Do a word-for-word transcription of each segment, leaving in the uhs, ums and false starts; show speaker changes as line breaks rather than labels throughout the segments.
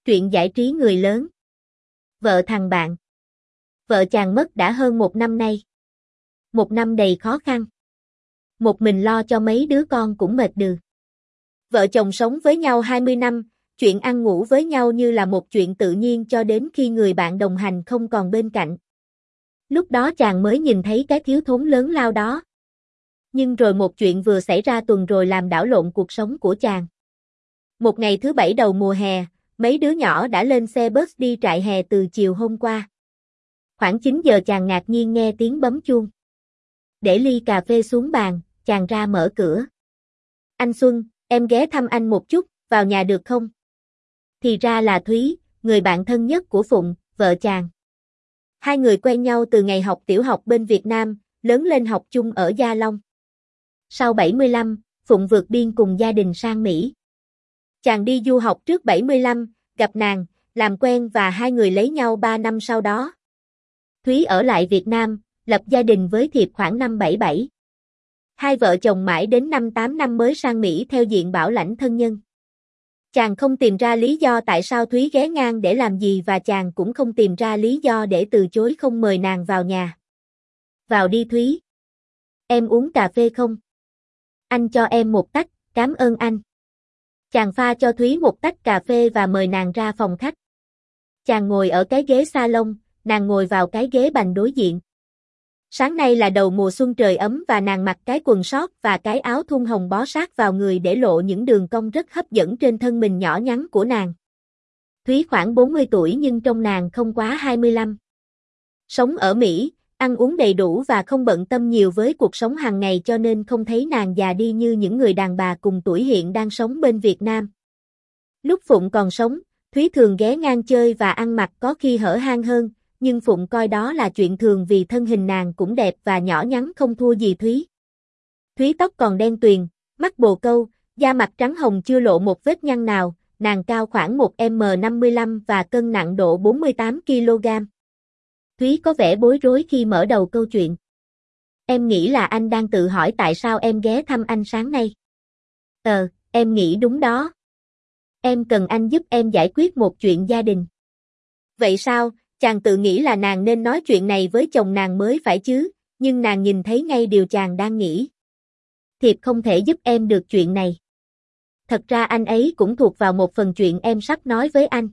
Truyện giải trí người lớn. Vợ thằng bạn. Vợ chàng mất đã hơn một năm nay. Một năm đầy khó khăn. Một mình lo cho mấy đứa con cũng mệt đừ. Vợ chồng sống với nhau hai mươi năm, chuyện ăn ngủ với nhau như là một chuyện tự nhiên cho đến khi người bạn đồng hành không còn bên cạnh. Lúc đó chàng mới nhìn thấy cái thiếu thốn lớn lao đó. Nhưng rồi một chuyện vừa xảy ra tuần rồi làm đảo lộn cuộc sống của chàng. Một ngày thứ bảy đầu mùa hè, mấy đứa nhỏ đã lên xe bus đi trại hè từ chiều hôm qua. Khoảng chín giờ chàng ngạc nhiên nghe tiếng bấm chuông. Để ly cà phê xuống bàn, chàng ra mở cửa. Anh Xuân, em ghé thăm anh một chút, vào nhà được không? Thì ra là Thúy, người bạn thân nhất của Phụng, vợ chàng. Hai người quen nhau từ ngày học tiểu học bên Việt Nam, lớn lên học chung ở Gia Long. Sau bảy mươi lăm, Phụng vượt biên cùng gia đình sang Mỹ. Chàng đi du học trước bảy mươi lăm, gặp nàng, làm quen và hai người lấy nhau ba năm sau đó. Thúy ở lại Việt Nam, lập gia đình với Thiệp khoảng năm bảy bảy. Hai vợ chồng mãi đến năm tám năm mới sang Mỹ theo diện bảo lãnh thân nhân. Chàng không tìm ra lý do tại sao Thúy ghé ngang để làm gì và chàng cũng không tìm ra lý do để từ chối không mời nàng vào nhà. Vào đi Thúy. Em uống cà phê không? Anh cho em một tách, cảm ơn anh. Chàng pha cho Thúy một tách cà phê và mời nàng ra phòng khách. Chàng ngồi ở cái ghế salon, nàng ngồi vào cái ghế bành đối diện. Sáng nay là đầu mùa xuân trời ấm và nàng mặc cái quần sót và cái áo thun hồng bó sát vào người để lộ những đường cong rất hấp dẫn trên thân mình nhỏ nhắn của nàng. Thúy khoảng bốn mươi tuổi nhưng trông nàng không quá hai mươi lăm. Sống ở Mỹ, ăn uống đầy đủ và không bận tâm nhiều với cuộc sống hàng ngày cho nên không thấy nàng già đi như những người đàn bà cùng tuổi hiện đang sống bên Việt Nam. Lúc Phụng còn sống, Thúy thường ghé ngang chơi và ăn mặc có khi hở hang hơn, nhưng Phụng coi đó là chuyện thường vì thân hình nàng cũng đẹp và nhỏ nhắn không thua gì Thúy. Thúy tóc còn đen tuyền, mắt bồ câu, da mặt trắng hồng chưa lộ một vết nhăn nào, nàng cao khoảng một mét năm mươi lăm và cân nặng độ bốn mươi tám ki lô gam. Thúy có vẻ bối rối khi mở đầu câu chuyện. Em nghĩ là anh đang tự hỏi tại sao em ghé thăm anh sáng nay. Ờ, em nghĩ đúng đó. Em cần anh giúp em giải quyết một chuyện gia đình. Vậy sao, chàng tự nghĩ là nàng nên nói chuyện này với chồng nàng mới phải chứ, nhưng nàng nhìn thấy ngay điều chàng đang nghĩ. Thiệp không thể giúp em được chuyện này. Thật ra anh ấy cũng thuộc vào một phần chuyện em sắp nói với anh.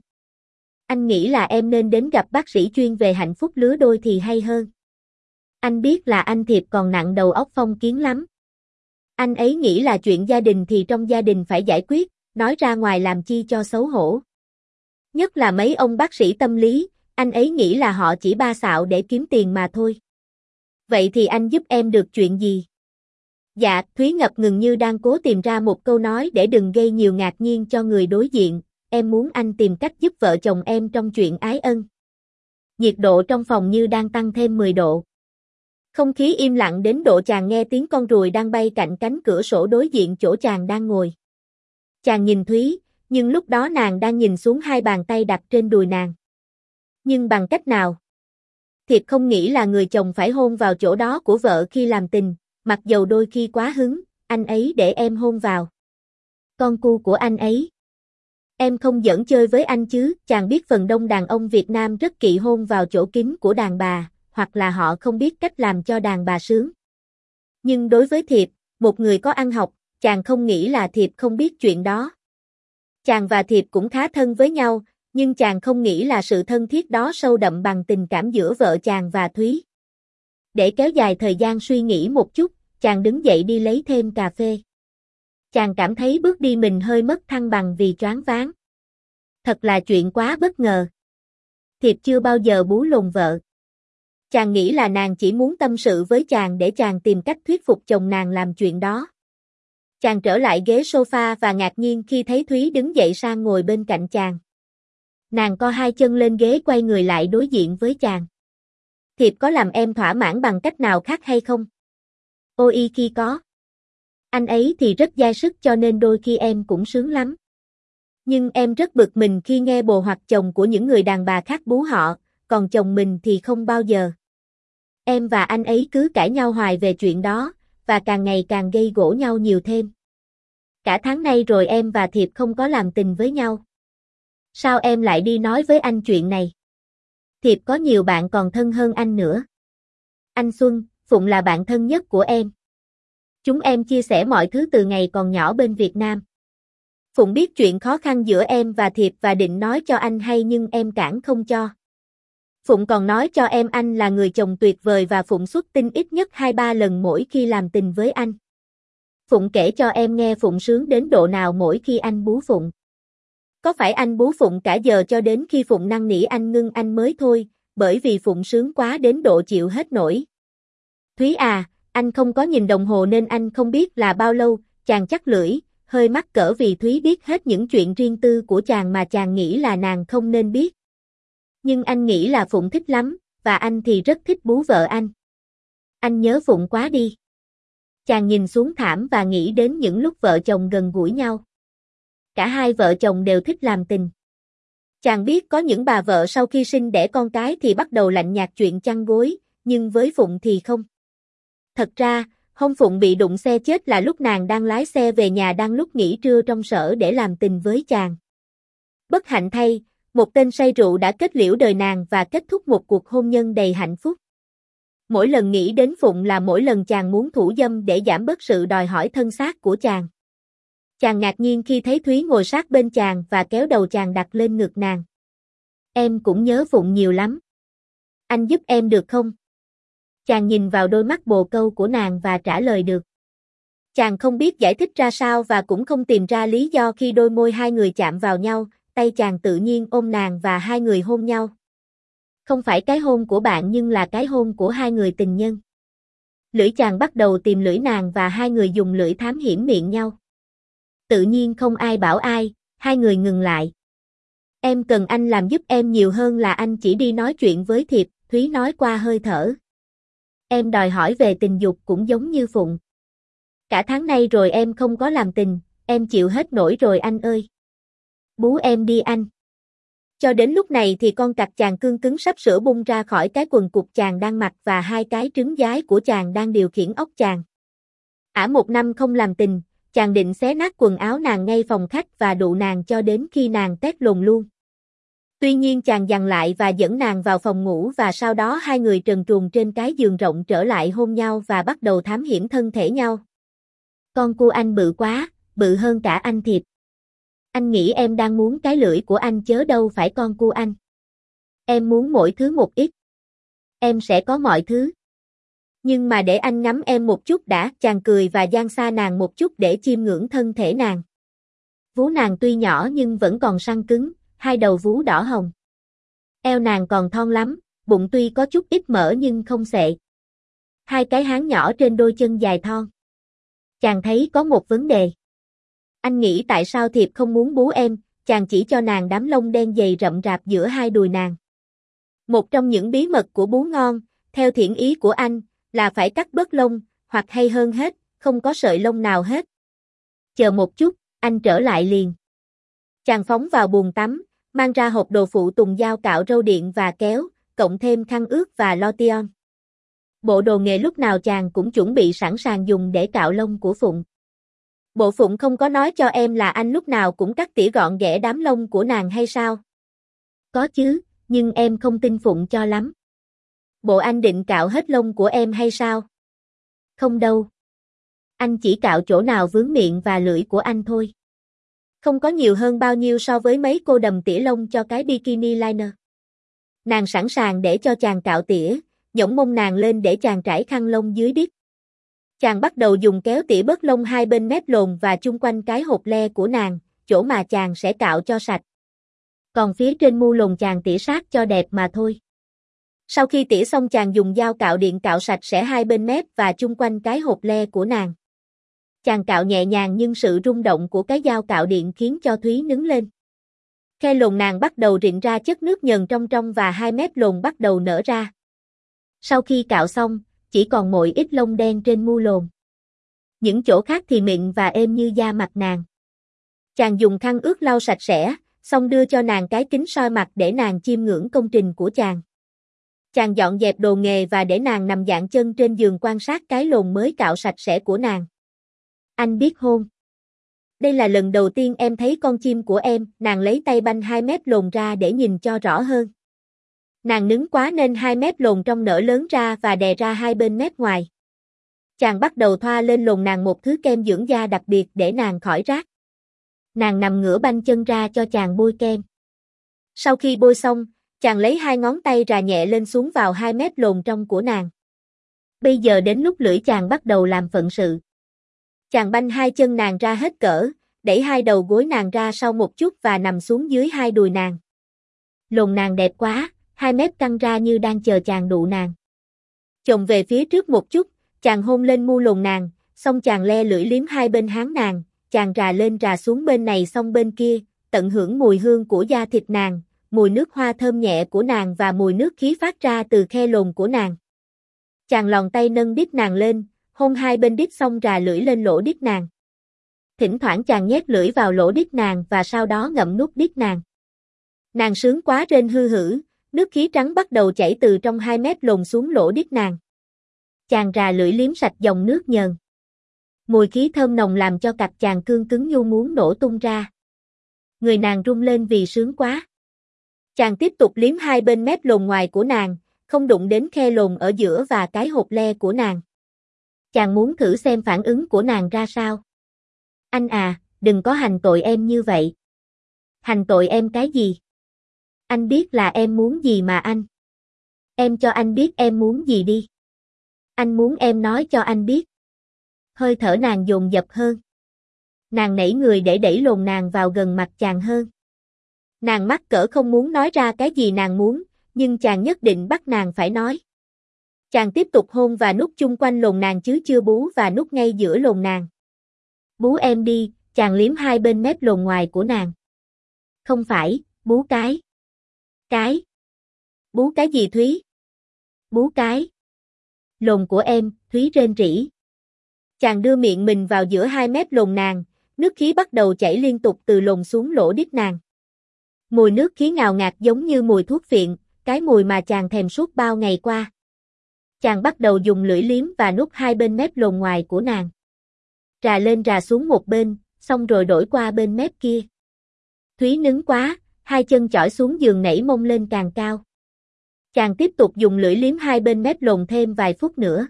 Anh nghĩ là em nên đến gặp bác sĩ chuyên về hạnh phúc lứa đôi thì hay hơn. Anh biết là anh Thiệp còn nặng đầu óc phong kiến lắm. Anh ấy nghĩ là chuyện gia đình thì trong gia đình phải giải quyết, nói ra ngoài làm chi cho xấu hổ. Nhất là mấy ông bác sĩ tâm lý, anh ấy nghĩ là họ chỉ ba xạo để kiếm tiền mà thôi. Vậy thì anh giúp em được chuyện gì? Dạ, Thúy ngập ngừng như đang cố tìm ra một câu nói để đừng gây nhiều ngạc nhiên cho người đối diện. Em muốn anh tìm cách giúp vợ chồng em trong chuyện ái ân. Nhiệt độ trong phòng như đang tăng thêm mười độ. Không khí im lặng đến độ chàng nghe tiếng con ruồi đang bay cạnh cánh cửa sổ đối diện chỗ chàng đang ngồi. Chàng nhìn Thúy, nhưng lúc đó nàng đang nhìn xuống hai bàn tay đặt trên đùi nàng. Nhưng bằng cách nào? Thiệp không nghĩ là người chồng phải hôn vào chỗ đó của vợ khi làm tình, mặc dầu đôi khi quá hứng, anh ấy để em hôn vào. Con cu của anh ấy. Em không giỡn chơi với anh chứ, chàng biết phần đông đàn ông Việt Nam rất kỵ hôn vào chỗ kín của đàn bà, hoặc là họ không biết cách làm cho đàn bà sướng. Nhưng đối với Thiệp, một người có ăn học, chàng không nghĩ là Thiệp không biết chuyện đó. Chàng và Thiệp cũng khá thân với nhau, nhưng chàng không nghĩ là sự thân thiết đó sâu đậm bằng tình cảm giữa vợ chàng và Thúy. Để kéo dài thời gian suy nghĩ một chút, chàng đứng dậy đi lấy thêm cà phê. Chàng cảm thấy bước đi mình hơi mất thăng bằng vì choáng váng. Thật là chuyện quá bất ngờ. Thiệp chưa bao giờ bú lồn vợ. Chàng nghĩ là nàng chỉ muốn tâm sự với chàng để chàng tìm cách thuyết phục chồng nàng làm chuyện đó. Chàng trở lại ghế sofa và ngạc nhiên khi thấy Thúy đứng dậy sang ngồi bên cạnh chàng. Nàng co hai chân lên ghế quay người lại đối diện với chàng. Thiệp có làm em thỏa mãn bằng cách nào khác hay không? Ôi khi có. Anh ấy thì rất dai sức cho nên đôi khi em cũng sướng lắm. Nhưng em rất bực mình khi nghe bồ hoặc chồng của những người đàn bà khác bú họ, còn chồng mình thì không bao giờ. Em và anh ấy cứ cãi nhau hoài về chuyện đó, và càng ngày càng gây gổ nhau nhiều thêm. Cả tháng nay rồi em và Thiệp không có làm tình với nhau. Sao em lại đi nói với anh chuyện này? Thiệp có nhiều bạn còn thân hơn anh nữa. Anh Xuân, Phụng là bạn thân nhất của em. Chúng em chia sẻ mọi thứ từ ngày còn nhỏ bên Việt Nam. Phụng biết chuyện khó khăn giữa em và Thiệp và định nói cho anh hay nhưng em cản không cho. Phụng còn nói cho em anh là người chồng tuyệt vời và Phụng xuất tinh ít nhất hai ba lần mỗi khi làm tình với anh. Phụng kể cho em nghe Phụng sướng đến độ nào mỗi khi anh bú Phụng. Có phải anh bú Phụng cả giờ cho đến khi Phụng năn nỉ anh ngưng anh mới thôi, bởi vì Phụng sướng quá đến độ chịu hết nổi. Thúy à, anh không có nhìn đồng hồ nên anh không biết là bao lâu, chàng chắc lưỡi, hơi mắc cỡ vì Thúy biết hết những chuyện riêng tư của chàng mà chàng nghĩ là nàng không nên biết. Nhưng anh nghĩ là Phụng thích lắm, và anh thì rất thích bú vợ anh. Anh nhớ Phụng quá đi. Chàng nhìn xuống thảm và nghĩ đến những lúc vợ chồng gần gũi nhau. Cả hai vợ chồng đều thích làm tình. Chàng biết có những bà vợ sau khi sinh đẻ con cái thì bắt đầu lạnh nhạt chuyện chăn gối, nhưng với Phụng thì không. Thật ra, hôm Phụng bị đụng xe chết là lúc nàng đang lái xe về nhà đang lúc nghỉ trưa trong sở để làm tình với chàng. Bất hạnh thay, một tên say rượu đã kết liễu đời nàng và kết thúc một cuộc hôn nhân đầy hạnh phúc. Mỗi lần nghĩ đến Phụng là mỗi lần chàng muốn thủ dâm để giảm bớt sự đòi hỏi thân xác của chàng. Chàng ngạc nhiên khi thấy Thúy ngồi sát bên chàng và kéo đầu chàng đặt lên ngực nàng. Em cũng nhớ Phụng nhiều lắm. Anh giúp em được không? Chàng nhìn vào đôi mắt bồ câu của nàng và trả lời được. Chàng không biết giải thích ra sao và cũng không tìm ra lý do khi đôi môi hai người chạm vào nhau, tay chàng tự nhiên ôm nàng và hai người hôn nhau. Không phải cái hôn của bạn nhưng là cái hôn của hai người tình nhân. Lưỡi chàng bắt đầu tìm lưỡi nàng và hai người dùng lưỡi thám hiểm miệng nhau. Tự nhiên không ai bảo ai, hai người ngừng lại. Em cần anh làm giúp em nhiều hơn là anh chỉ đi nói chuyện với Thiệp, Thúy nói qua hơi thở. Em đòi hỏi về tình dục cũng giống như Phụng. Cả tháng nay rồi em không có làm tình, em chịu hết nổi rồi anh ơi. Bú em đi anh. Cho đến lúc này thì con cặc chàng cương cứng sắp sửa bung ra khỏi cái quần cục chàng đang mặc và hai cái trứng giái của chàng đang điều khiển ốc chàng. Ả một năm không làm tình, chàng định xé nát quần áo nàng ngay phòng khách và đụ nàng cho đến khi nàng tét lồn luôn. Tuy nhiên chàng dằn lại và dẫn nàng vào phòng ngủ và sau đó hai người trần truồng trên cái giường rộng trở lại hôn nhau và bắt đầu thám hiểm thân thể nhau. Con cu anh bự quá, bự hơn cả anh Thiệp. Anh nghĩ em đang muốn cái lưỡi của anh chớ đâu phải con cu anh. Em muốn mỗi thứ một ít. Em sẽ có mọi thứ. Nhưng mà để anh ngắm em một chút đã, chàng cười và giang xa nàng một chút để chiêm ngưỡng thân thể nàng. Vú nàng tuy nhỏ nhưng vẫn còn săn cứng, hai đầu vú đỏ hồng. Eo nàng còn thon lắm, bụng tuy có chút ít mỡ nhưng không xệ. Hai cái háng nhỏ trên đôi chân dài thon. Chàng thấy có một vấn đề. Anh nghĩ tại sao Thiệp không muốn bú em, chàng chỉ cho nàng đám lông đen dày rậm rạp giữa hai đùi nàng. Một trong những bí mật của bú ngon, theo thiện ý của anh, là phải cắt bớt lông, hoặc hay hơn hết, không có sợi lông nào hết. Chờ một chút, anh trở lại liền. Chàng phóng vào bồn tắm, mang ra hộp đồ phụ tùng dao cạo râu điện và kéo, cộng thêm khăn ướt và lotion. Bộ đồ nghề lúc nào chàng cũng chuẩn bị sẵn sàng dùng để cạo lông của Phụng. Bộ Phụng không có nói cho em là anh lúc nào cũng cắt tỉa gọn ghẽ đám lông của nàng hay sao? Có chứ, nhưng em không tin Phụng cho lắm. Bộ anh định cạo hết lông của em hay sao? Không đâu. Anh chỉ cạo chỗ nào vướng miệng và lưỡi của anh thôi. Không có nhiều hơn bao nhiêu so với mấy cô đầm tỉa lông cho cái bikini liner. Nàng sẵn sàng để cho chàng cạo tỉa, nhổng mông nàng lên để chàng trải khăn lông dưới đít. Chàng bắt đầu dùng kéo tỉa bớt lông hai bên mép lồn và chung quanh cái hột le của nàng, chỗ mà chàng sẽ cạo cho sạch. Còn phía trên mu lồn chàng tỉa sát cho đẹp mà thôi. Sau khi tỉa xong chàng dùng dao cạo điện cạo sạch sẽ hai bên mép và chung quanh cái hột le của nàng. Chàng cạo nhẹ nhàng nhưng sự rung động của cái dao cạo điện khiến cho Thúy nứng lên. Khe lồn nàng bắt đầu rịn ra chất nước nhờn trong trong và hai mép lồn bắt đầu nở ra. Sau khi cạo xong, chỉ còn mỗi ít lông đen trên mu lồn. Những chỗ khác thì mịn và êm như da mặt nàng. Chàng dùng khăn ướt lau sạch sẽ, xong đưa cho nàng cái kính soi mặt để nàng chiêm ngưỡng công trình của chàng. Chàng dọn dẹp đồ nghề và để nàng nằm dạng chân trên giường quan sát cái lồn mới cạo sạch sẽ của nàng. Anh biết hôn. Đây là lần đầu tiên em thấy con chim của em, nàng lấy tay banh hai mép lồn ra để nhìn cho rõ hơn. Nàng nứng quá nên hai mép lồn trong nở lớn ra và đè ra hai bên mép ngoài. Chàng bắt đầu thoa lên lồn nàng một thứ kem dưỡng da đặc biệt để nàng khỏi rát. Nàng nằm ngửa banh chân ra cho chàng bôi kem. Sau khi bôi xong, chàng lấy hai ngón tay rà nhẹ lên xuống vào hai mép lồn trong của nàng. Bây giờ đến lúc lưỡi chàng bắt đầu làm phận sự. Chàng banh hai chân nàng ra hết cỡ, đẩy hai đầu gối nàng ra sau một chút và nằm xuống dưới hai đùi nàng. Lồn nàng đẹp quá, hai mép căng ra như đang chờ chàng đụ nàng. Chồng về phía trước một chút, chàng hôn lên mu lồn nàng, xong chàng le lưỡi liếm hai bên háng nàng, chàng rà lên rà xuống bên này xong bên kia, tận hưởng mùi hương của da thịt nàng, mùi nước hoa thơm nhẹ của nàng và mùi nước khí phát ra từ khe lồn của nàng. Chàng lòn tay nâng đít nàng lên, hôn hai bên đít xong rà lưỡi lên lỗ đít nàng. Thỉnh thoảng chàng nhét lưỡi vào lỗ đít nàng và sau đó ngậm nút đít nàng. Nàng sướng quá rên hư hử, nước khí trắng bắt đầu chảy từ trong hai mét lồn xuống lỗ đít nàng. Chàng rà lưỡi liếm sạch dòng nước nhờn. Mùi khí thơm nồng làm cho cặp chàng cương cứng nhu muốn nổ tung ra. Người nàng rung lên vì sướng quá. Chàng tiếp tục liếm hai bên mép lồn ngoài của nàng, không đụng đến khe lồn ở giữa và cái hột le của nàng. Chàng muốn thử xem phản ứng của nàng ra sao. Anh à, đừng có hành tội em như vậy. Hành tội em cái gì? Anh biết là em muốn gì mà anh. Em cho anh biết em muốn gì đi. Anh muốn em nói cho anh biết. Hơi thở nàng dồn dập hơn. Nàng nảy người để đẩy lồn nàng vào gần mặt chàng hơn. Nàng mắc cỡ không muốn nói ra cái gì nàng muốn, nhưng chàng nhất định bắt nàng phải nói. Chàng tiếp tục hôn và nút chung quanh lồn nàng chứ chưa bú và nút ngay giữa lồn nàng. Bú em đi, chàng liếm hai bên mép lồn ngoài của nàng. Không phải, bú cái. Cái. Bú cái gì Thúy? Bú cái. Lồn của em, Thúy rên rỉ. Chàng đưa miệng mình vào giữa hai mép lồn nàng, nước khí bắt đầu chảy liên tục từ lồn xuống lỗ đít nàng. Mùi nước khí ngào ngạt giống như mùi thuốc phiện, cái mùi mà chàng thèm suốt bao ngày qua. Chàng bắt đầu dùng lưỡi liếm và nút hai bên mép lồn ngoài của nàng. Rà lên rà xuống một bên, xong rồi đổi qua bên mép kia. Thúy nứng quá, hai chân chỏi xuống giường nảy mông lên càng cao. Chàng tiếp tục dùng lưỡi liếm hai bên mép lồn thêm vài phút nữa.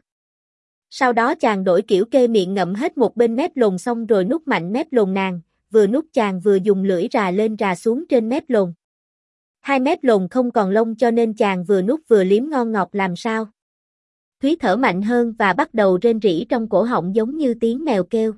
Sau đó chàng đổi kiểu kê miệng ngậm hết một bên mép lồn xong rồi nút mạnh mép lồn nàng, vừa nút chàng vừa dùng lưỡi rà lên rà xuống trên mép lồn. Hai mép lồn không còn lông cho nên chàng vừa nút vừa liếm ngon ngọt làm sao. Thúy thở mạnh hơn và bắt đầu rên rỉ trong cổ họng giống như tiếng mèo kêu.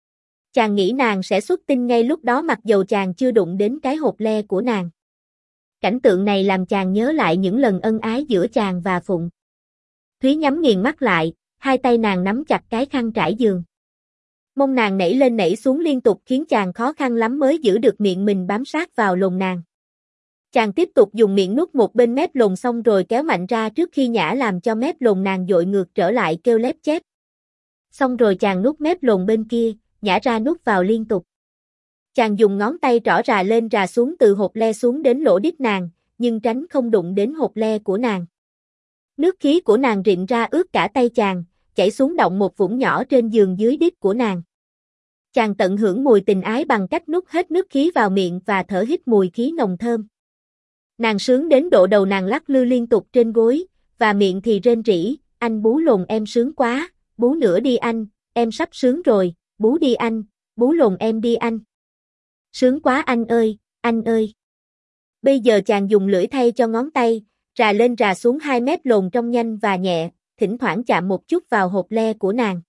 Chàng nghĩ nàng sẽ xuất tinh ngay lúc đó mặc dầu chàng chưa đụng đến cái hột le của nàng. Cảnh tượng này làm chàng nhớ lại những lần ân ái giữa chàng và Phụng. Thúy nhắm nghiền mắt lại, hai tay nàng nắm chặt cái khăn trải giường. Mông nàng nảy lên nảy xuống liên tục khiến chàng khó khăn lắm mới giữ được miệng mình bám sát vào lồn nàng. Chàng tiếp tục dùng miệng nút một bên mép lồn xong rồi kéo mạnh ra trước khi nhả làm cho mép lồn nàng dội ngược trở lại kêu lép chép. Xong rồi chàng nút mép lồn bên kia, nhả ra nút vào liên tục. Chàng dùng ngón tay trỏ rà lên rà xuống từ hột le xuống đến lỗ đít nàng, nhưng tránh không đụng đến hột le của nàng. Nước khí của nàng rịn ra ướt cả tay chàng, chảy xuống động một vũng nhỏ trên giường dưới đít của nàng. Chàng tận hưởng mùi tình ái bằng cách nút hết nước khí vào miệng và thở hít mùi khí nồng thơm. Nàng sướng đến độ đầu nàng lắc lư liên tục trên gối, và miệng thì rên rỉ, anh bú lồn em sướng quá, bú nữa đi anh, em sắp sướng rồi, bú đi anh, bú lồn em đi anh. Sướng quá anh ơi, anh ơi. Bây giờ chàng dùng lưỡi thay cho ngón tay, rà lên rà xuống hai mép lồn trong nhanh và nhẹ, thỉnh thoảng chạm một chút vào hột le của nàng.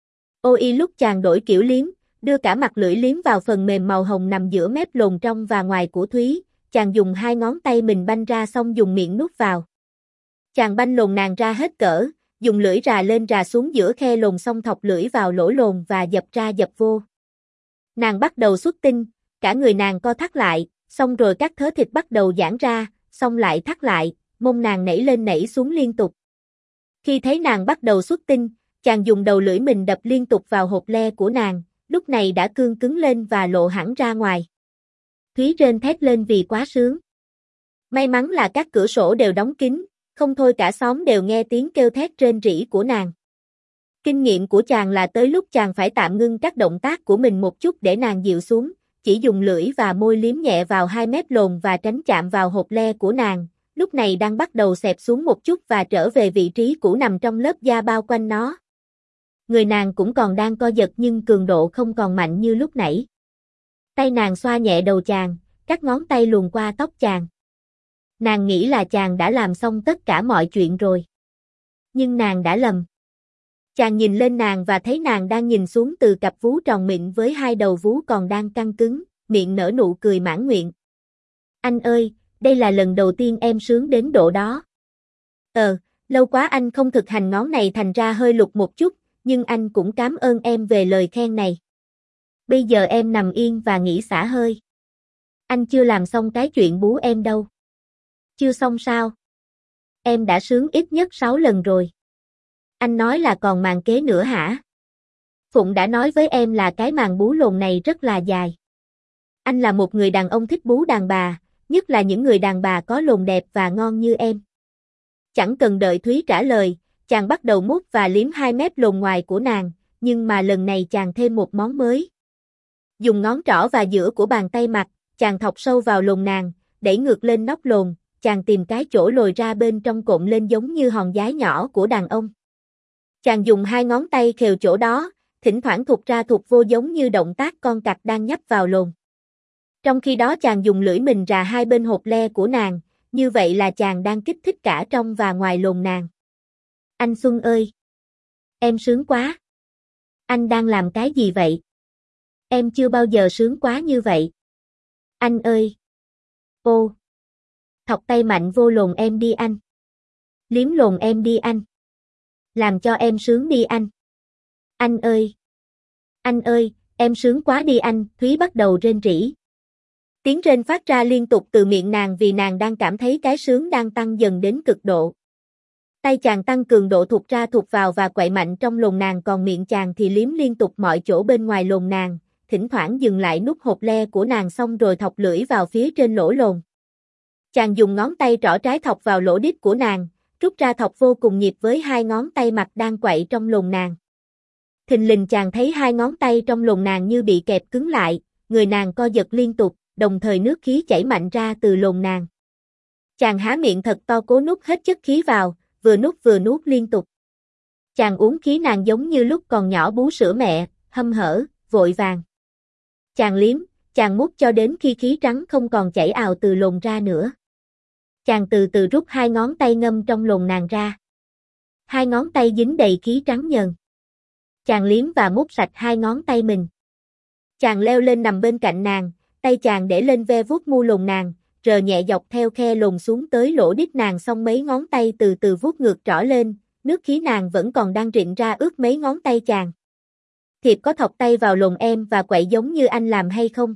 Ôi lúc chàng đổi kiểu liếm, đưa cả mặt lưỡi liếm vào phần mềm màu hồng nằm giữa mép lồn trong và ngoài của Thúy, chàng dùng hai ngón tay mình banh ra xong dùng miệng nuốt vào. Chàng banh lồn nàng ra hết cỡ, dùng lưỡi rà lên rà xuống giữa khe lồn xong thọc lưỡi vào lỗ lồn và dập ra dập vô. Nàng bắt đầu xuất tinh, cả người nàng co thắt lại, xong rồi các thớ thịt bắt đầu giãn ra, xong lại thắt lại, mông nàng nảy lên nảy xuống liên tục. Khi thấy nàng bắt đầu xuất tinh, chàng dùng đầu lưỡi mình đập liên tục vào hột le của nàng, lúc này đã cương cứng lên và lộ hẳn ra ngoài. Thúy rên thét lên vì quá sướng. May mắn là các cửa sổ đều đóng kín, không thôi cả xóm đều nghe tiếng kêu thét rên rỉ của nàng. Kinh nghiệm của chàng là tới lúc chàng phải tạm ngưng các động tác của mình một chút để nàng dịu xuống, chỉ dùng lưỡi và môi liếm nhẹ vào hai mép lồn và tránh chạm vào hột le của nàng, lúc này đang bắt đầu xẹp xuống một chút và trở về vị trí cũ nằm trong lớp da bao quanh nó. Người nàng cũng còn đang co giật nhưng cường độ không còn mạnh như lúc nãy. Tay nàng xoa nhẹ đầu chàng, các ngón tay luồn qua tóc chàng. Nàng nghĩ là chàng đã làm xong tất cả mọi chuyện rồi. Nhưng nàng đã lầm. Chàng nhìn lên nàng và thấy nàng đang nhìn xuống từ cặp vú tròn mịn với hai đầu vú còn đang căng cứng, miệng nở nụ cười mãn nguyện. Anh ơi, đây là lần đầu tiên em sướng đến độ đó. Ờ, lâu quá anh không thực hành ngón này thành ra hơi lục một chút, nhưng anh cũng cảm ơn em về lời khen này. Bây giờ em nằm yên và nghỉ xả hơi. Anh chưa làm xong cái chuyện bú em đâu. Chưa xong sao? Em đã sướng ít nhất sáu lần rồi. Anh nói là còn màn kế nữa hả? Phụng đã nói với em là cái màn bú lồn này rất là dài. Anh là một người đàn ông thích bú đàn bà, nhất là những người đàn bà có lồn đẹp và ngon như em. Chẳng cần đợi Thúy trả lời, chàng bắt đầu mút và liếm hai mép lồn ngoài của nàng, nhưng mà lần này chàng thêm một món mới. Dùng ngón trỏ và giữa của bàn tay mặt, chàng thọc sâu vào lồn nàng, đẩy ngược lên nóc lồn, chàng tìm cái chỗ lồi ra bên trong cộm lên giống như hòn giái nhỏ của đàn ông. Chàng dùng hai ngón tay khều chỗ đó, thỉnh thoảng thụt ra thụt vô giống như động tác con cặc đang nhấp vào lồn. Trong khi đó chàng dùng lưỡi mình rà hai bên hột le của nàng, như vậy là chàng đang kích thích cả trong và ngoài lồn nàng. Anh Xuân ơi! Em sướng quá! Anh đang làm cái gì vậy? Em chưa bao giờ sướng quá như vậy. Anh ơi! Ô! Thọc tay mạnh vô lồn em đi anh! Liếm lồn em đi anh! Làm cho em sướng đi anh! Anh ơi! Anh ơi, em sướng quá đi anh! Thúy bắt đầu rên rỉ. Tiếng rên phát ra liên tục từ miệng nàng vì nàng đang cảm thấy cái sướng đang tăng dần đến cực độ. Tay chàng tăng cường độ thụt ra thụt vào và quậy mạnh trong lồn nàng, còn miệng chàng thì liếm liên tục mọi chỗ bên ngoài lồn nàng, thỉnh thoảng dừng lại nút hột le của nàng xong rồi thọc lưỡi vào phía trên lỗ lồn. Chàng dùng ngón tay trỏ trái thọc vào lỗ đít của nàng, rút ra thọc vô cùng nhịp với hai ngón tay mặt đang quậy trong lồn nàng. Thình lình chàng thấy hai ngón tay trong lồn nàng như bị kẹp cứng lại, người nàng co giật liên tục, đồng thời nước khí chảy mạnh ra từ lồn nàng. Chàng há miệng thật to cố nuốt hết chất khí vào, vừa nuốt vừa nuốt liên tục. Chàng uống khí nàng giống như lúc còn nhỏ bú sữa mẹ, hăm hở, vội vàng. Chàng liếm, chàng mút cho đến khi khí trắng không còn chảy ào từ lồn ra nữa. Chàng từ từ rút hai ngón tay ngâm trong lồn nàng ra. Hai ngón tay dính đầy khí trắng nhờn. Chàng liếm và mút sạch hai ngón tay mình. Chàng leo lên nằm bên cạnh nàng, tay chàng để lên ve vuốt mu lồn nàng, rờ nhẹ dọc theo khe lồn xuống tới lỗ đít nàng, xong mấy ngón tay từ từ vuốt ngược trỏ lên, nước khí nàng vẫn còn đang rịn ra ướt mấy ngón tay chàng. Thiệp có thọc tay vào lồn em và quậy giống như anh làm hay không?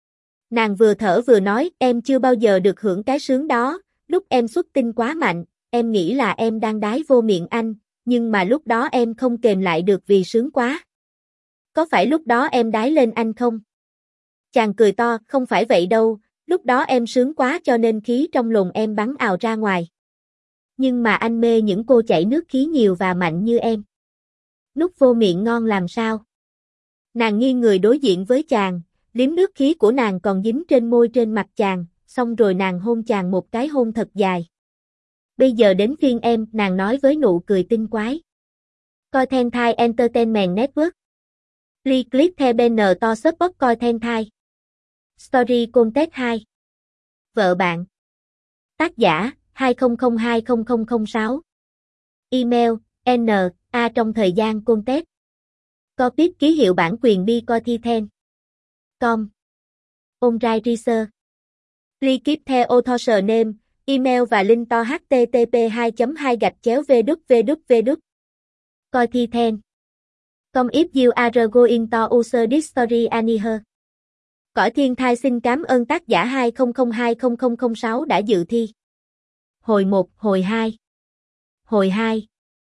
Nàng vừa thở vừa nói, em chưa bao giờ được hưởng cái sướng đó, lúc em xuất tinh quá mạnh, em nghĩ là em đang đái vô miệng anh, nhưng mà lúc đó em không kềm lại được vì sướng quá. Có phải lúc đó em đái lên anh không? Chàng cười to, không phải vậy đâu, lúc đó em sướng quá cho nên khí trong lồn em bắn ào ra ngoài. Nhưng mà anh mê những cô chảy nước khí nhiều và mạnh như em. Nút vô miệng ngon làm sao? Nàng nghiêng người đối diện với chàng, liếm nước khí của nàng còn dính trên môi trên mặt chàng, xong rồi nàng hôn chàng một cái hôn thật dài. Bây giờ đến phiên em, nàng nói với nụ cười tinh quái. Coi Then Thai Entertainment Network. Please click theo bên to support Coi Then Thai. Story Content hai. Vợ bạn. Tác giả hai không không hai không không không sáu. Email n a trong thời gian content. Copy ký hiệu bản quyền bi coi thi then. Com. Online research. Please keep theo author name, email và link to http hai chấm hai gạch chéo www. Coi thi then. Com if you are going to use this story anyhow. Cõi Thiên Thai xin cảm ơn tác giả hai không không hai không không không sáu đã dự thi. Hồi một, hồi hai. Hồi hai.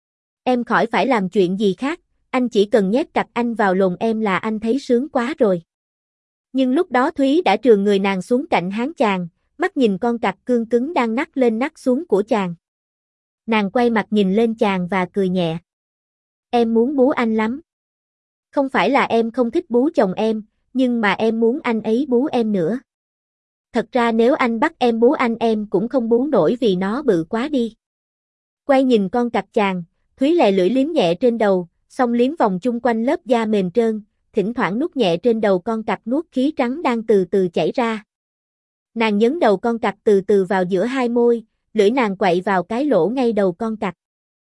Em khỏi phải làm chuyện gì khác, anh chỉ cần nhét cặp anh vào lồn em là anh thấy sướng quá rồi. Nhưng lúc đó Thúy đã trườn người nàng xuống cạnh háng chàng, mắt nhìn con cặc cương cứng đang nắc lên nắc xuống của chàng. Nàng quay mặt nhìn lên chàng và cười nhẹ. Em muốn bú anh lắm. Không phải là em không thích bú chồng em, nhưng mà em muốn anh ấy bú em nữa. Thật ra nếu anh bắt em bú anh em cũng không bú nổi vì nó bự quá đi. Quay nhìn con cặc chàng, Thúy lè lưỡi liếm nhẹ trên đầu, xong liếm vòng chung quanh lớp da mềm trơn, thỉnh thoảng nuốt nhẹ trên đầu con cặc nuốt khí trắng đang từ từ chảy ra. Nàng nhấn đầu con cặc từ từ vào giữa hai môi, lưỡi nàng quậy vào cái lỗ ngay đầu con cặc.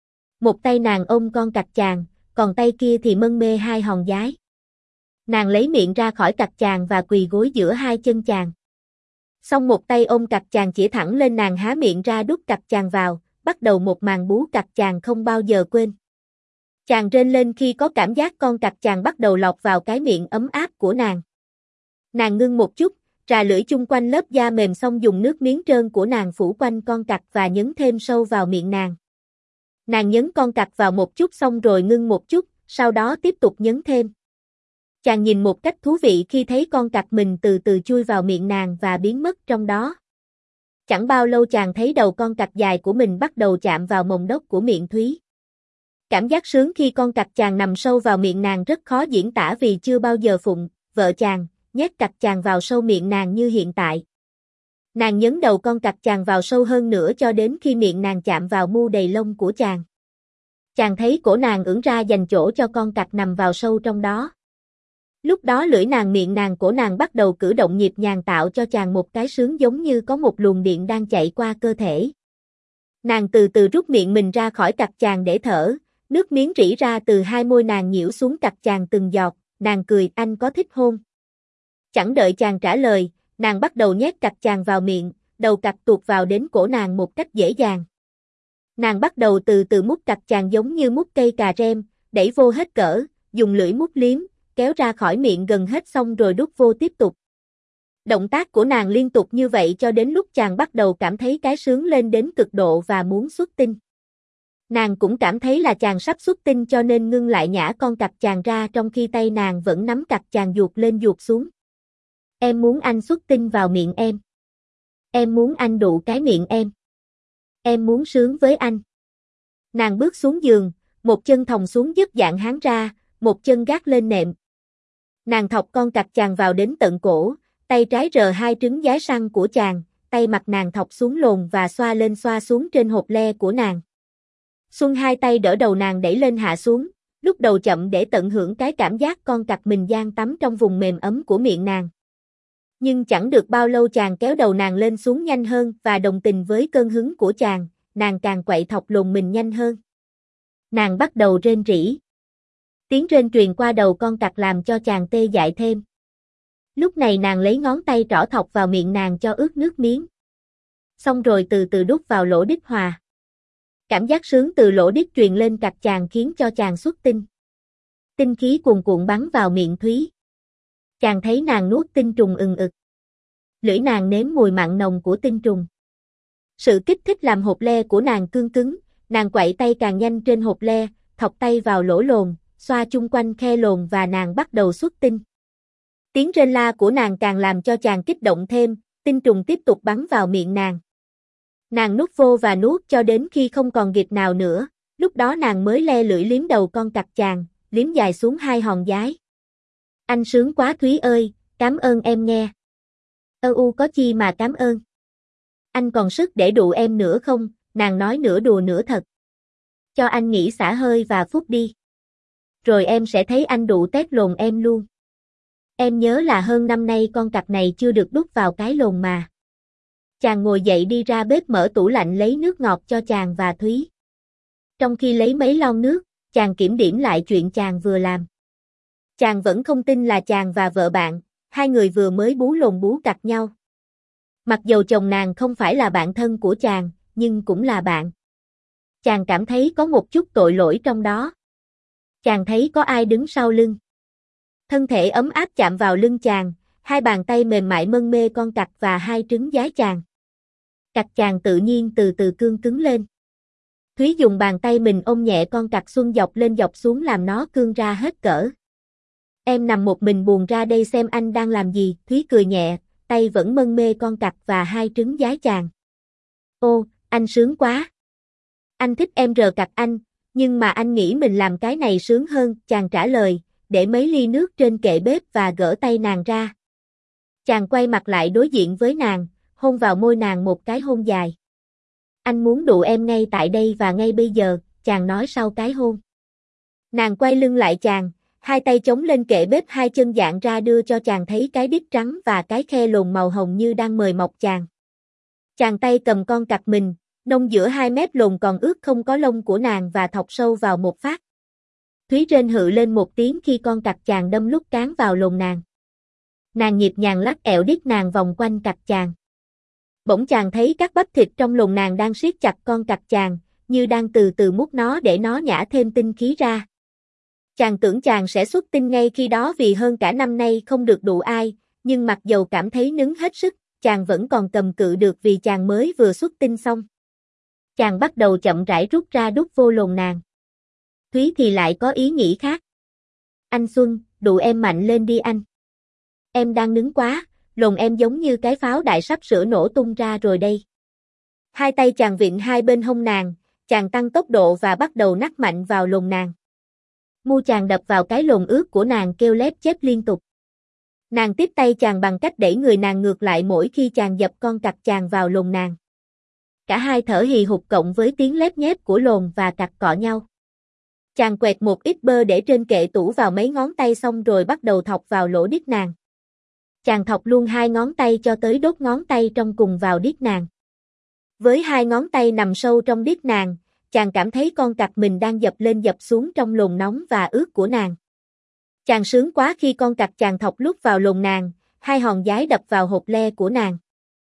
Một tay nàng ôm con cặc chàng, còn tay kia thì mân mê hai hòn giái. Nàng lấy miệng ra khỏi cặc chàng và quỳ gối giữa hai chân chàng. Xong một tay ôm cặc chàng chỉ thẳng lên, nàng há miệng ra đút cặc chàng vào, bắt đầu một màn bú cặc chàng không bao giờ quên. Chàng rên lên khi có cảm giác con cặc chàng bắt đầu lọt vào cái miệng ấm áp của nàng. Nàng ngưng một chút, trà lưỡi chung quanh lớp da mềm xong dùng nước miếng trơn của nàng phủ quanh con cặc và nhấn thêm sâu vào miệng nàng. Nàng nhấn con cặc vào một chút xong rồi ngưng một chút, sau đó tiếp tục nhấn thêm. Chàng nhìn một cách thú vị khi thấy con cặc mình từ từ chui vào miệng nàng và biến mất trong đó. Chẳng bao lâu chàng thấy đầu con cặc dài của mình bắt đầu chạm vào mồng đốc của miệng Thúy. Cảm giác sướng khi con cặc chàng nằm sâu vào miệng nàng rất khó diễn tả vì chưa bao giờ Phụng, vợ chàng, nhét cặc chàng vào sâu miệng nàng như hiện tại. Nàng nhấn đầu con cặc chàng vào sâu hơn nữa cho đến khi miệng nàng chạm vào mu đầy lông của chàng. Chàng thấy cổ nàng ưỡn ra dành chỗ cho con cặc nằm vào sâu trong đó. Lúc đó lưỡi nàng, miệng nàng, cổ nàng bắt đầu cử động nhịp nhàng tạo cho chàng một cái sướng giống như có một luồng điện đang chạy qua cơ thể. Nàng từ từ rút miệng mình ra khỏi cặc chàng để thở, nước miếng rỉ ra từ hai môi nàng nhiễu xuống cặc chàng từng giọt, nàng cười, anh có thích hôn? Chẳng đợi chàng trả lời, nàng bắt đầu nhét cặc chàng vào miệng, đầu cặc tuột vào đến cổ nàng một cách dễ dàng. Nàng bắt đầu từ từ mút cặc chàng giống như mút cây cà rem, đẩy vô hết cỡ, dùng lưỡi mút liếm, kéo ra khỏi miệng gần hết xong rồi đút vô tiếp tục. Động tác của nàng liên tục như vậy cho đến lúc chàng bắt đầu cảm thấy cái sướng lên đến cực độ và muốn xuất tinh. Nàng cũng cảm thấy là chàng sắp xuất tinh cho nên ngưng lại nhả con cặc chàng ra trong khi tay nàng vẫn nắm cặc chàng duột lên duột xuống. Em muốn anh xuất tinh vào miệng em. Em muốn anh đụ cái miệng em. Em muốn sướng với anh. Nàng bước xuống giường, một chân thòng xuống dứt dạng háng ra, một chân gác lên nệm. Nàng thọc con cặc chàng vào đến tận cổ, tay trái rờ hai trứng giái săn của chàng, tay mặt nàng thọc xuống lồn và xoa lên xoa xuống trên hột le của nàng. Xuân hai tay đỡ đầu nàng đẩy lên hạ xuống, lúc đầu chậm để tận hưởng cái cảm giác con cặc mình giang tắm trong vùng mềm ấm của miệng nàng. Nhưng chẳng được bao lâu chàng kéo đầu nàng lên xuống nhanh hơn và đồng tình với cơn hứng của chàng, nàng càng quậy thọc lồn mình nhanh hơn. Nàng bắt đầu rên rỉ. Tiếng rên truyền qua đầu con cặc làm cho chàng tê dại thêm. Lúc này nàng lấy ngón tay trỏ thọc vào miệng nàng cho ướt nước miếng. Xong rồi từ từ đút vào lỗ đít hòa. Cảm giác sướng từ lỗ đít truyền lên cặc chàng khiến cho chàng xuất tinh. Tinh khí cuồn cuộn bắn vào miệng Thúy. Chàng thấy nàng nuốt tinh trùng ừng ực. Lưỡi nàng nếm mùi mặn nồng của tinh trùng. Sự kích thích làm hột le của nàng cương cứng, nàng quậy tay càng nhanh trên hột le, thọc tay vào lỗ lồn, xoa chung quanh khe lồn và nàng bắt đầu xuất tinh. Tiếng rên la của nàng càng làm cho chàng kích động thêm, tinh trùng tiếp tục bắn vào miệng nàng. Nàng nuốt vô và nuốt cho đến khi không còn kịp nào nữa, lúc đó nàng mới le lưỡi liếm đầu con cặc chàng, liếm dài xuống hai hòn giái. Anh sướng quá Thúy ơi, cảm ơn em nghe. Ơ u có chi mà cảm ơn. Anh còn sức để đụ em nữa không, nàng nói nửa đùa nửa thật. Cho anh nghỉ xả hơi và phút đi. Rồi em sẽ thấy anh đụ tét lồn em luôn. Em nhớ là hơn năm nay con cặc này chưa được đút vào cái lồn mà. Chàng ngồi dậy đi ra bếp mở tủ lạnh lấy nước ngọt cho chàng và Thúy. Trong khi lấy mấy lon nước, chàng kiểm điểm lại chuyện chàng vừa làm. Chàng vẫn không tin là chàng và vợ bạn, hai người vừa mới bú lồn bú cặc nhau. Mặc dầu chồng nàng không phải là bạn thân của chàng, nhưng cũng là bạn. Chàng cảm thấy có một chút tội lỗi trong đó. Chàng thấy có ai đứng sau lưng. Thân thể ấm áp chạm vào lưng chàng, hai bàn tay mềm mại mân mê con cặc và hai trứng giái chàng. Cặc chàng tự nhiên từ từ cương cứng lên. Thúy dùng bàn tay mình ôm nhẹ con cặc xuân dọc lên dọc xuống làm nó cương ra hết cỡ. Em nằm một mình buồn ra đây xem anh đang làm gì, Thúy cười nhẹ, tay vẫn mân mê con cặc và hai trứng giái chàng. Ô, anh sướng quá. Anh thích em rờ cặc anh, Nhưng mà anh nghĩ mình làm cái này sướng hơn, chàng trả lời, để mấy ly nước trên kệ bếp và gỡ tay nàng ra. Chàng quay mặt lại đối diện với nàng, hôn vào môi nàng một cái hôn dài. Anh muốn đụ em ngay tại đây và ngay bây giờ, chàng nói sau cái hôn. Nàng quay lưng lại chàng, hai tay chống lên kệ bếp, hai chân dạn ra đưa cho chàng thấy cái đít trắng và cái khe lồn màu hồng như đang mời mọc chàng. Chàng tay cầm con cặc mình, nông giữa hai mép lồn còn ướt không có lông của nàng và thọc sâu vào một phát. Thúy rên hự lên một tiếng khi con cặc chàng đâm lúc cán vào lồn nàng. Nàng nhịp nhàng lắc ẻo đít nàng vòng quanh cặc chàng. Bỗng chàng thấy các bắp thịt trong lồn nàng đang siết chặt con cặc chàng, như đang từ từ mút nó để nó nhả thêm tinh khí ra. Chàng tưởng chàng sẽ xuất tinh ngay khi đó vì hơn cả năm nay không được đụ ai, nhưng mặc dầu cảm thấy nứng hết sức, chàng vẫn còn cầm cự được vì chàng mới vừa xuất tinh xong. Chàng bắt đầu chậm rãi rút ra đút vô lồn nàng. Thúy thì lại có ý nghĩ khác. Anh Xuân, đụ em mạnh lên đi anh. Em đang nứng quá, lồn em giống như cái pháo đại sắp sửa nổ tung ra rồi đây. Hai tay chàng vịn hai bên hông nàng, chàng tăng tốc độ và bắt đầu nắc mạnh vào lồn nàng. Mu chàng đập vào cái lồn ướt của nàng kêu lép chép liên tục. Nàng tiếp tay chàng bằng cách đẩy người nàng ngược lại mỗi khi chàng dập con cặc chàng vào lồn nàng. Cả hai thở hì hục cộng với tiếng lép nhép của lồn và cặc cọ nhau. Chàng quẹt một ít bơ để trên kệ tủ vào mấy ngón tay xong rồi bắt đầu thọc vào lỗ đít nàng. Chàng thọc luôn hai ngón tay cho tới đốt ngón tay trong cùng vào đít nàng. Với hai ngón tay nằm sâu trong đít nàng, chàng cảm thấy con cặc mình đang dập lên dập xuống trong lồn nóng và ướt của nàng. Chàng sướng quá khi con cặc chàng thọc lúc vào lồn nàng, hai hòn giái đập vào hột le của nàng.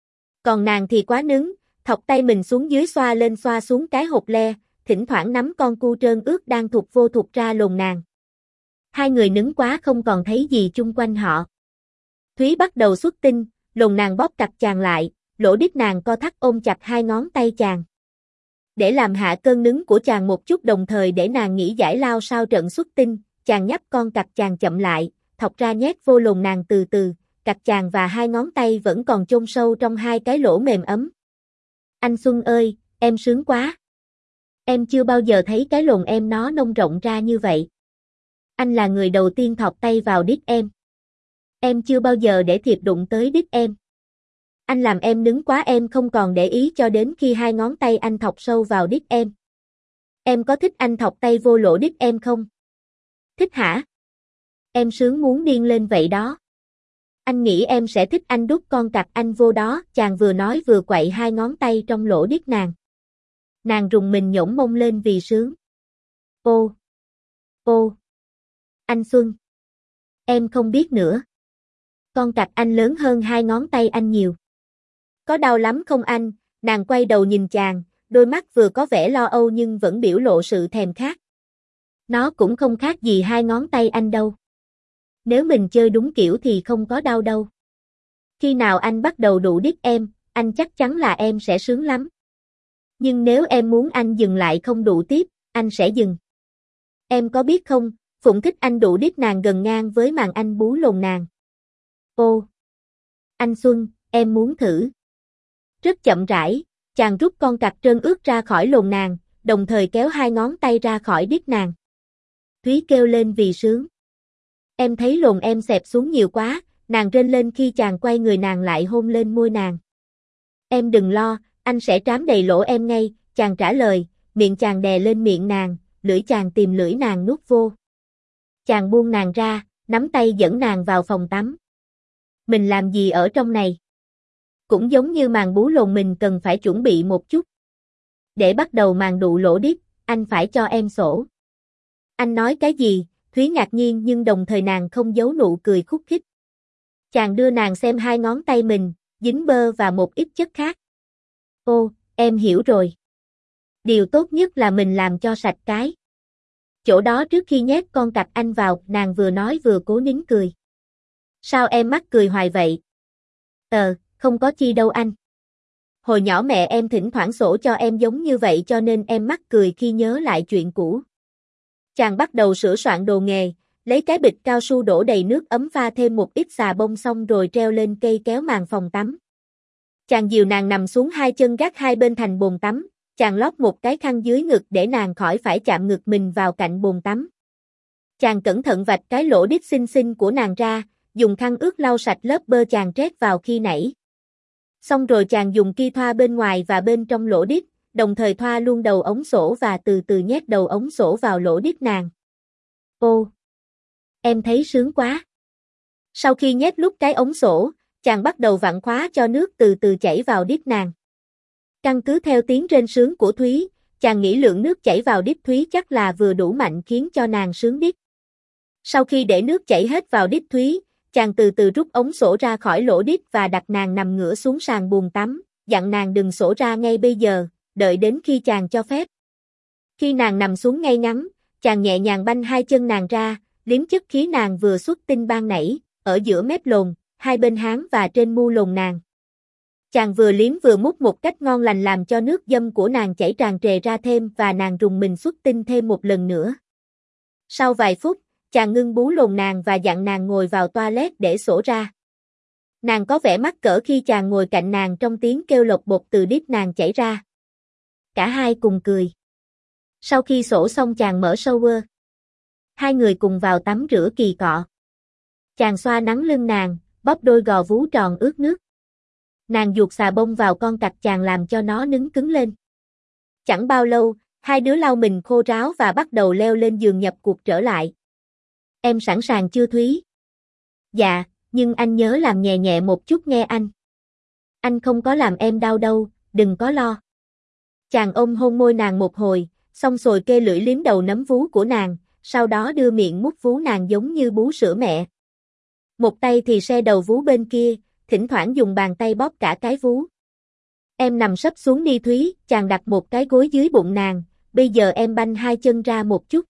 Còn nàng thì quá nứng, thọc tay mình xuống dưới xoa lên xoa xuống cái hột le, thỉnh thoảng nắm con cu trơn ướt đang thụt vô thụt ra lồn nàng. Hai người nứng quá không còn thấy gì chung quanh họ. Thúy bắt đầu xuất tinh, lồn nàng bóp cặc chàng lại, lỗ đít nàng co thắt ôm chặt hai ngón tay chàng. Để làm hạ cơn nứng của chàng một chút đồng thời để nàng nghỉ giải lao sau trận xuất tinh, chàng nhấp con cặc chàng chậm lại, thọc ra nhét vô lồn nàng từ từ, cặc chàng và hai ngón tay vẫn còn chôn sâu trong hai cái lỗ mềm ấm. Anh Xuân ơi, em sướng quá. Em chưa bao giờ thấy cái lồn em nó nông rộng ra như vậy. Anh là người đầu tiên thọc tay vào đít em. Em chưa bao giờ để thiệp đụng tới đít em. Anh làm em nứng quá em không còn để ý cho đến khi hai ngón tay anh thọc sâu vào đít em. Em có thích anh thọc tay vô lỗ đít em không? Thích hả? Em sướng muốn điên lên vậy đó. Anh nghĩ em sẽ thích anh đút con cặc anh vô đó, chàng vừa nói vừa quậy hai ngón tay trong lỗ đít nàng. Nàng rùng mình nhổm mông lên vì sướng. Ô! Ô! Anh Xuân! Em không biết nữa. Con cặc anh lớn hơn hai ngón tay anh nhiều. Có đau lắm không anh? Nàng quay đầu nhìn chàng, đôi mắt vừa có vẻ lo âu nhưng vẫn biểu lộ sự thèm khát. Nó cũng không khác gì hai ngón tay anh đâu. Nếu mình chơi đúng kiểu thì không có đau đâu. Khi nào anh bắt đầu đụ đít em, anh chắc chắn là em sẽ sướng lắm. Nhưng nếu em muốn anh dừng lại không đụ tiếp, anh sẽ dừng. Em có biết không, Phụng thích anh đụ đít nàng gần ngang với màn anh bú lồn nàng. Ô! Anh Xuân, em muốn thử. Rất chậm rãi, chàng rút con cặc trơn ướt ra khỏi lồn nàng, đồng thời kéo hai ngón tay ra khỏi đít nàng. Thúy kêu lên vì sướng. Em thấy lồn em xẹp xuống nhiều quá, nàng rên lên khi chàng quay người nàng lại hôn lên môi nàng. Em đừng lo, anh sẽ trám đầy lỗ em ngay, chàng trả lời, miệng chàng đè lên miệng nàng, lưỡi chàng tìm lưỡi nàng nuốt vô. Chàng buông nàng ra, nắm tay dẫn nàng vào phòng tắm. Mình làm gì ở trong này? Cũng giống như màn bú lồn mình cần phải chuẩn bị một chút. Để bắt đầu màn đụ lỗ đít, anh phải cho em sổ. Anh nói cái gì? Thúy ngạc nhiên nhưng đồng thời nàng không giấu nụ cười khúc khích. Chàng đưa nàng xem hai ngón tay mình, dính bơ và một ít chất khác. Ô, em hiểu rồi. Điều tốt nhất là mình làm cho sạch cái chỗ đó trước khi nhét con cặc anh vào, nàng vừa nói vừa cố nín cười. Sao em mắc cười hoài vậy? Ờ, không có chi đâu anh. Hồi nhỏ mẹ em thỉnh thoảng sổ cho em giống như vậy cho nên em mắc cười khi nhớ lại chuyện cũ. Chàng bắt đầu sửa soạn đồ nghề, lấy cái bịch cao su đổ đầy nước ấm pha thêm một ít xà bông xong rồi treo lên cây kéo màn phòng tắm. Chàng dìu nàng nằm xuống hai chân gác hai bên thành bồn tắm, chàng lót một cái khăn dưới ngực để nàng khỏi phải chạm ngực mình vào cạnh bồn tắm. Chàng cẩn thận vạch cái lỗ đít xinh xinh của nàng ra, dùng khăn ướt lau sạch lớp bơ chàng trét vào khi nãy. Xong rồi chàng dùng ki thoa bên ngoài và bên trong lỗ đít, đồng thời thoa luôn đầu ống sổ và từ từ nhét đầu ống sổ vào lỗ đít nàng. Ô! Em thấy sướng quá! Sau khi nhét lúc cái ống sổ, chàng bắt đầu vặn khóa cho nước từ từ chảy vào đít nàng. Căn cứ theo tiếng rên sướng của Thúy, chàng nghĩ lượng nước chảy vào đít Thúy chắc là vừa đủ mạnh khiến cho nàng sướng đít. Sau khi để nước chảy hết vào đít Thúy, chàng từ từ rút ống sổ ra khỏi lỗ đít và đặt nàng nằm ngửa xuống sàn bồn tắm, dặn nàng đừng sổ ra ngay bây giờ, đợi đến khi chàng cho phép. Khi nàng nằm xuống ngay ngắn, chàng nhẹ nhàng banh hai chân nàng ra, liếm chất khí nàng vừa xuất tinh ban nãy, ở giữa mép lồn, hai bên háng và trên mu lồn nàng. Chàng vừa liếm vừa mút một cách ngon lành làm cho nước dâm của nàng chảy tràn trề ra thêm và nàng rùng mình xuất tinh thêm một lần nữa. Sau vài phút, chàng ngưng bú lồn nàng và dặn nàng ngồi vào toilet để sổ ra. Nàng có vẻ mắc cỡ khi chàng ngồi cạnh nàng trong tiếng kêu lộc bột từ đít nàng chảy ra. Cả hai cùng cười. Sau khi sổ xong chàng mở shower. Hai người cùng vào tắm rửa kỳ cọ. Chàng xoa nắng lưng nàng, bóp đôi gò vú tròn ướt nước. Nàng duột xà bông vào con cặc chàng làm cho nó nứng cứng lên. Chẳng bao lâu, hai đứa lau mình khô ráo và bắt đầu leo lên giường nhập cuộc trở lại. Em sẵn sàng chưa Thúy? Dạ, nhưng anh nhớ làm nhẹ nhẹ một chút nghe anh. Anh không có làm em đau đâu, đừng có lo. Chàng ôm hôn môi nàng một hồi, xong rồi kê lưỡi liếm đầu nấm vú của nàng, sau đó đưa miệng mút vú nàng giống như bú sữa mẹ. Một tay thì se đầu vú bên kia, thỉnh thoảng dùng bàn tay bóp cả cái vú. Em nằm sấp xuống đi Thúy, chàng đặt một cái gối dưới bụng nàng, bây giờ em banh hai chân ra một chút.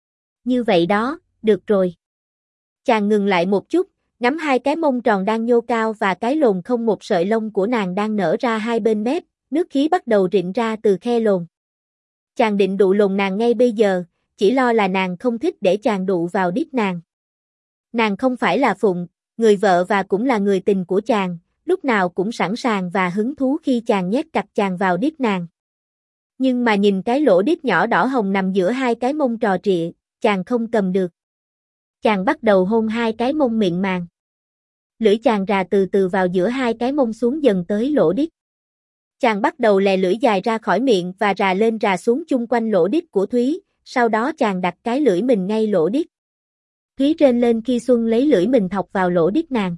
Như vậy đó, được rồi. Chàng ngừng lại một chút, ngắm hai cái mông tròn đang nhô cao và cái lồn không một sợi lông của nàng đang nở ra hai bên mép, nước khí bắt đầu rịn ra từ khe lồn. Chàng định đụ lồn nàng ngay bây giờ, chỉ lo là nàng không thích để chàng đụ vào đít nàng. Nàng không phải là Phụng, người vợ và cũng là người tình của chàng, lúc nào cũng sẵn sàng và hứng thú khi chàng nhét cặc chàng vào đít nàng. Nhưng mà nhìn cái lỗ đít nhỏ đỏ hồng nằm giữa hai cái mông trò trịa, chàng không cầm được. Chàng bắt đầu hôn hai cái mông mịn màng. Lưỡi chàng rà từ từ vào giữa hai cái mông xuống dần tới lỗ đít. Chàng bắt đầu lè lưỡi dài ra khỏi miệng và rà lên rà xuống chung quanh lỗ đít của Thúy, sau đó chàng đặt cái lưỡi mình ngay lỗ đít. Thúy rên lên khi Xuân lấy lưỡi mình thọc vào lỗ đít nàng.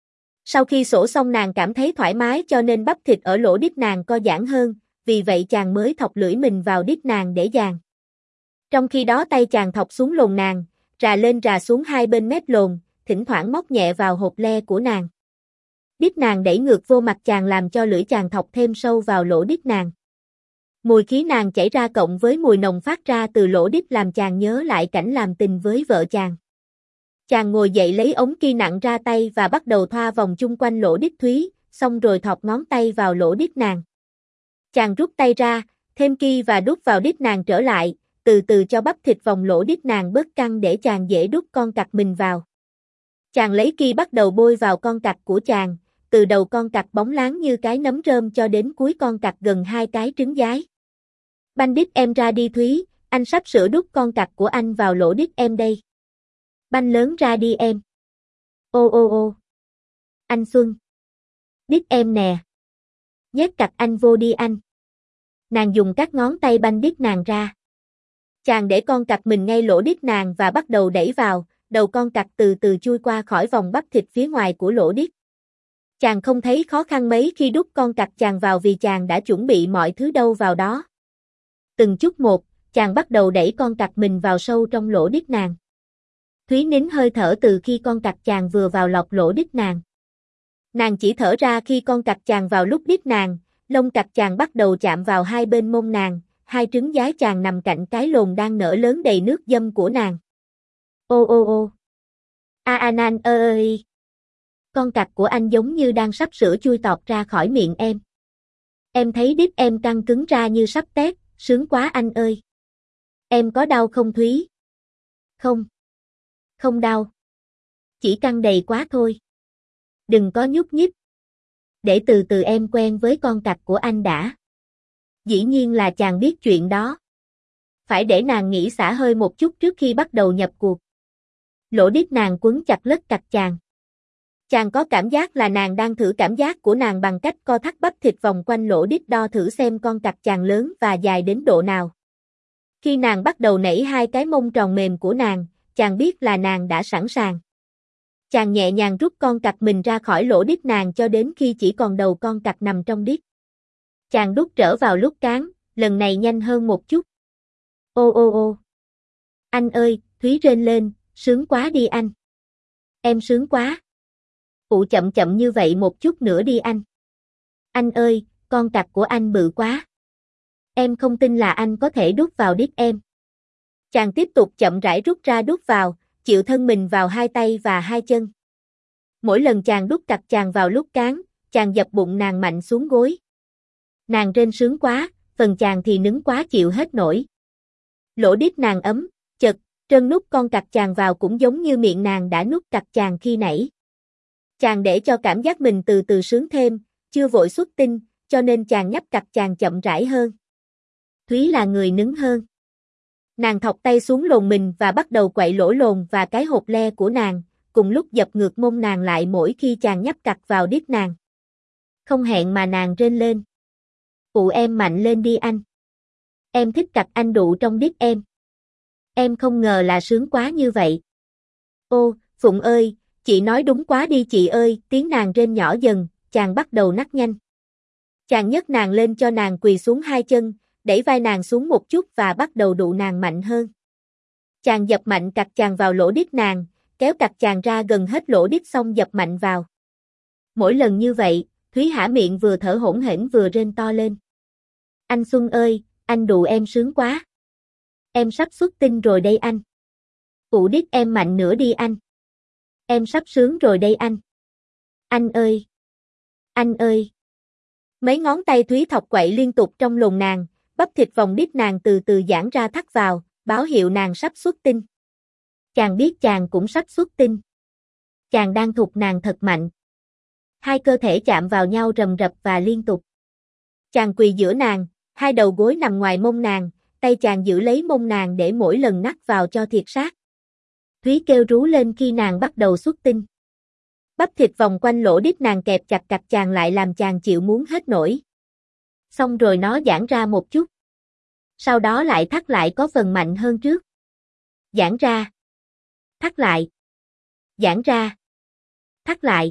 Sau khi sổ xong nàng cảm thấy thoải mái cho nên bắp thịt ở lỗ đít nàng co giãn hơn, vì vậy chàng mới thọc lưỡi mình vào đít nàng để dàn. Trong khi đó tay chàng thọc xuống lồn nàng, rà lên rà xuống hai bên mép lồn, thỉnh thoảng móc nhẹ vào hột le của nàng. Đít nàng đẩy ngược vô mặt chàng làm cho lưỡi chàng thọc thêm sâu vào lỗ đít nàng. Mùi khí nàng chảy ra cộng với mùi nồng phát ra từ lỗ đít làm chàng nhớ lại cảnh làm tình với vợ chàng. Chàng ngồi dậy lấy ống ki nặng ra tay và bắt đầu thoa vòng chung quanh lỗ đít Thúy, xong rồi thọt ngón tay vào lỗ đít nàng. Chàng rút tay ra, thêm ki và đút vào đít nàng trở lại, từ từ cho bắp thịt vòng lỗ đít nàng bớt căng để chàng dễ đút con cặc mình vào. Chàng lấy ki bắt đầu bôi vào con cặc của chàng, từ đầu con cặc bóng láng như cái nấm rơm cho đến cuối con cặc gần hai cái trứng giái. Banh đít em ra đi Thúy, anh sắp sửa đút con cặc của anh vào lỗ đít em đây. Banh lớn ra đi em. Ô ô ô. Anh Xuân. Đít em nè. Nhét cặc anh vô đi anh. Nàng dùng các ngón tay banh đít nàng ra. Chàng để con cặc mình ngay lỗ đít nàng và bắt đầu đẩy vào, đầu con cặc từ từ chui qua khỏi vòng bắp thịt phía ngoài của lỗ đít. Chàng không thấy khó khăn mấy khi đút con cặc chàng vào vì chàng đã chuẩn bị mọi thứ đâu vào đó. Từng chút một, chàng bắt đầu đẩy con cặc mình vào sâu trong lỗ đít nàng. Thúy nín hơi thở từ khi con cặc chàng vừa vào lọt lỗ đít nàng. Nàng chỉ thở ra khi con cặc chàng vào lúc đít nàng, lông cặc chàng bắt đầu chạm vào hai bên mông nàng, hai trứng giái chàng nằm cạnh cái lồn đang nở lớn đầy nước dâm của nàng. Ô ô ô. A a nan ơ ơ y. Con cặc của anh giống như đang sắp sửa chui tọt ra khỏi miệng em. Em thấy đít em căng cứng ra như sắp tét, sướng quá anh ơi. Em có đau không Thúy? Không. Không đau. Chỉ căng đầy quá thôi. Đừng có nhúc nhích. Để từ từ em quen với con cặc của anh đã. Dĩ nhiên là chàng biết chuyện đó. Phải để nàng nghỉ xả hơi một chút trước khi bắt đầu nhập cuộc. Lỗ đít nàng quấn chặt lất cặt chàng. Chàng có cảm giác là nàng đang thử cảm giác của nàng bằng cách co thắt bắp thịt vòng quanh lỗ đít đo thử xem con cặc chàng lớn và dài đến độ nào. Khi nàng bắt đầu nảy hai cái mông tròn mềm của nàng, chàng biết là nàng đã sẵn sàng. Chàng nhẹ nhàng rút con cặc mình ra khỏi lỗ đít nàng cho đến khi chỉ còn đầu con cặc nằm trong đít. Chàng đút trở vào lúc cán, lần này nhanh hơn một chút. Ô ô ô. Anh ơi, Thúy rên lên, sướng quá đi anh. Em sướng quá. Phụ chậm chậm như vậy một chút nữa đi anh. Anh ơi, con cặc của anh bự quá. Em không tin là anh có thể đút vào đít em. Chàng tiếp tục chậm rãi rút ra đút vào, chịu thân mình vào hai tay và hai chân. Mỗi lần chàng đút cặc chàng vào lúc cán, chàng dập bụng nàng mạnh xuống gối. Nàng rên sướng quá, phần chàng thì nứng quá chịu hết nổi. Lỗ đít nàng ấm, chật, trơn nút con cặc chàng vào cũng giống như miệng nàng đã nút cặc chàng khi nãy. Chàng để cho cảm giác mình từ từ sướng thêm, chưa vội xuất tinh, cho nên chàng nhấp cặc chàng chậm rãi hơn. Thúy là người nứng hơn. Nàng thọc tay xuống lồn mình và bắt đầu quậy lỗ lồn và cái hột le của nàng, cùng lúc dập ngược mông nàng lại mỗi khi chàng nhấp cặc vào đít nàng. Không hẹn mà nàng rên lên. Phụ em mạnh lên đi anh. Em thích cặc anh đụ trong đít em. Em không ngờ là sướng quá như vậy. Ô, Phụng ơi, chị nói đúng quá đi chị ơi, tiếng nàng rên nhỏ dần, chàng bắt đầu nắc nhanh. Chàng nhấc nàng lên cho nàng quỳ xuống hai chân, đẩy vai nàng xuống một chút và bắt đầu đụ nàng mạnh hơn. Chàng dập mạnh cặc chàng vào lỗ đít nàng, kéo cặc chàng ra gần hết lỗ đít xong dập mạnh vào. Mỗi lần như vậy, Thúy há miệng vừa thở hổn hển vừa rên to lên. Anh Xuân ơi, anh đụ em sướng quá. Em sắp xuất tinh rồi đây anh. Phụ đít em mạnh nữa đi anh. Em sắp sướng rồi đây anh. Anh ơi. Anh ơi. Mấy ngón tay Thúy thọc quậy liên tục trong lồn nàng, bắp thịt vòng đít nàng từ từ giãn ra thắt vào, báo hiệu nàng sắp xuất tinh. Chàng biết chàng cũng sắp xuất tinh. Chàng đang thụt nàng thật mạnh. Hai cơ thể chạm vào nhau rầm rập và liên tục. Chàng quỳ giữa nàng, hai đầu gối nằm ngoài mông nàng, tay chàng giữ lấy mông nàng để mỗi lần nắc vào cho thiệt sát. Thúy kêu rú lên khi nàng bắt đầu xuất tinh. Bắp thịt vòng quanh lỗ đít nàng kẹp chặt cặc chàng lại làm chàng chịu muốn hết nổi. Xong rồi nó giãn ra một chút. Sau đó lại thắt lại có phần mạnh hơn trước. Giãn ra. Thắt lại. Giãn ra. Thắt lại.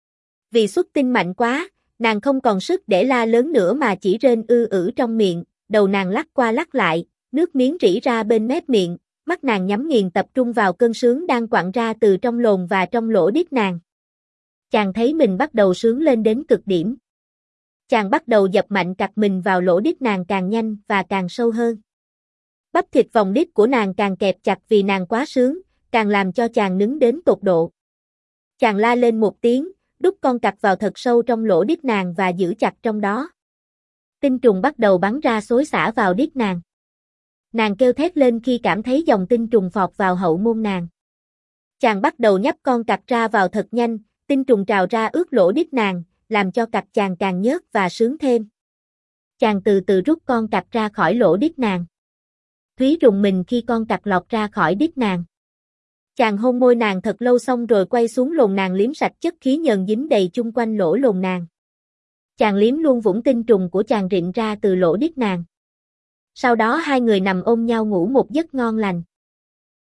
Vì xuất tinh mạnh quá, nàng không còn sức để la lớn nữa mà chỉ rên ư ử trong miệng, đầu nàng lắc qua lắc lại, nước miếng rỉ ra bên mép miệng, mắt nàng nhắm nghiền tập trung vào cơn sướng đang quặn ra từ trong lồn và trong lỗ đít nàng. Chàng thấy mình bắt đầu sướng lên đến cực điểm. Chàng bắt đầu dập mạnh cặc mình vào lỗ đít nàng càng nhanh và càng sâu hơn. Bắp thịt vòng đít của nàng càng kẹp chặt vì nàng quá sướng, càng làm cho chàng nứng đến tột độ. Chàng la lên một tiếng, đút con cặc vào thật sâu trong lỗ đít nàng và giữ chặt trong đó. Tinh trùng bắt đầu bắn ra xối xả vào đít nàng. Nàng kêu thét lên khi cảm thấy dòng tinh trùng phọt vào hậu môn nàng. Chàng bắt đầu nhấp con cặc ra vào thật nhanh, tinh trùng trào ra ướt lỗ đít nàng, làm cho cặc chàng càng nhớt và sướng thêm. Chàng từ từ rút con cặc ra khỏi lỗ đít nàng. Thúy rùng mình khi con cặc lọt ra khỏi đít nàng. Chàng hôn môi nàng thật lâu xong rồi quay xuống lồn nàng liếm sạch chất khí nhờn dính đầy chung quanh lỗ lồn nàng. Chàng liếm luôn vũng tinh trùng của chàng rịn ra từ lỗ đít nàng. Sau đó hai người nằm ôm nhau ngủ một giấc ngon lành.